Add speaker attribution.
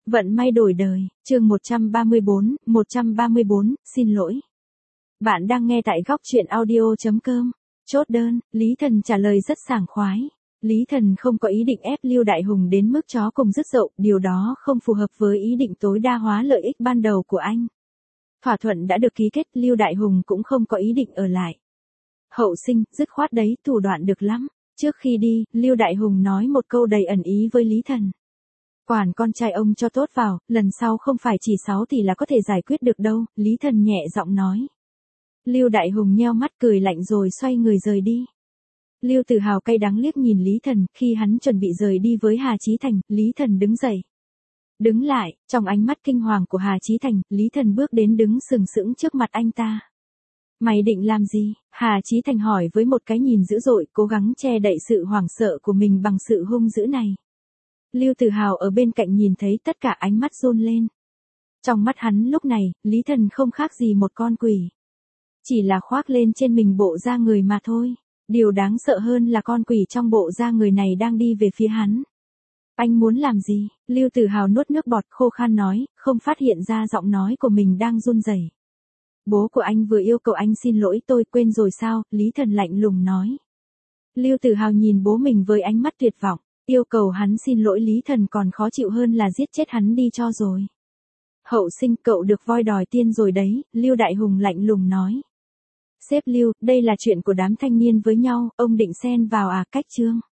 Speaker 1: Vận may đổi đời, chương 134, xin lỗi. Bạn đang nghe tại góc truyện audio.com. Chốt đơn, Lý Thần trả lời rất sảng khoái. Lý Thần không có ý định ép Lưu Đại Hùng đến mức chó cùng rứt dậu, điều đó không phù hợp với ý định tối đa hóa lợi ích ban đầu của anh. Thỏa thuận đã được ký kết, Lưu Đại Hùng cũng không có ý định ở lại. Hậu Sinh, dứt khoát đấy, thủ đoạn được lắm. Trước khi đi, Lưu Đại Hùng nói một câu đầy ẩn ý với Lý Thần. Quản con trai ông cho tốt vào, lần sau không phải chỉ 6 tỷ là có thể giải quyết được đâu, Lý Thần nhẹ giọng nói. Lưu Đại Hùng nheo mắt cười lạnh rồi xoay người rời đi. Lưu Tử Hào cay đắng liếc nhìn Lý Thần, khi hắn chuẩn bị rời đi với Hà Chí Thành, Lý Thần đứng dậy. Đứng lại, trong ánh mắt kinh hoàng của Hà Chí Thành, Lý Thần bước đến đứng sừng sững trước mặt anh ta. Mày định làm gì? Hà Chí Thành hỏi với một cái nhìn dữ dội, cố gắng che đậy sự hoảng sợ của mình bằng sự hung dữ này. Lưu Tử Hào ở bên cạnh nhìn thấy tất cả ánh mắt run lên. Trong mắt hắn lúc này, Lý Thần không khác gì một con quỷ. Chỉ là khoác lên trên mình bộ da người mà thôi. Điều đáng sợ hơn là con quỷ trong bộ da người này đang đi về phía hắn. Anh muốn làm gì? Lưu Tử Hào nuốt nước bọt khô khan nói, không phát hiện ra giọng nói của mình đang run rẩy. Bố của anh vừa yêu cầu anh xin lỗi tôi, quên rồi sao? Lý Thần lạnh lùng nói. Lưu Tử Hào nhìn bố mình với ánh mắt tuyệt vọng. Yêu cầu hắn xin lỗi Lý Thần còn khó chịu hơn là giết chết hắn đi cho rồi. Hậu Sinh, cậu được voi đòi tiên rồi đấy, Lưu Đại Hùng lạnh lùng nói. Sếp Lưu, đây là chuyện của đám thanh niên với nhau, ông định xen vào à? Cách chương.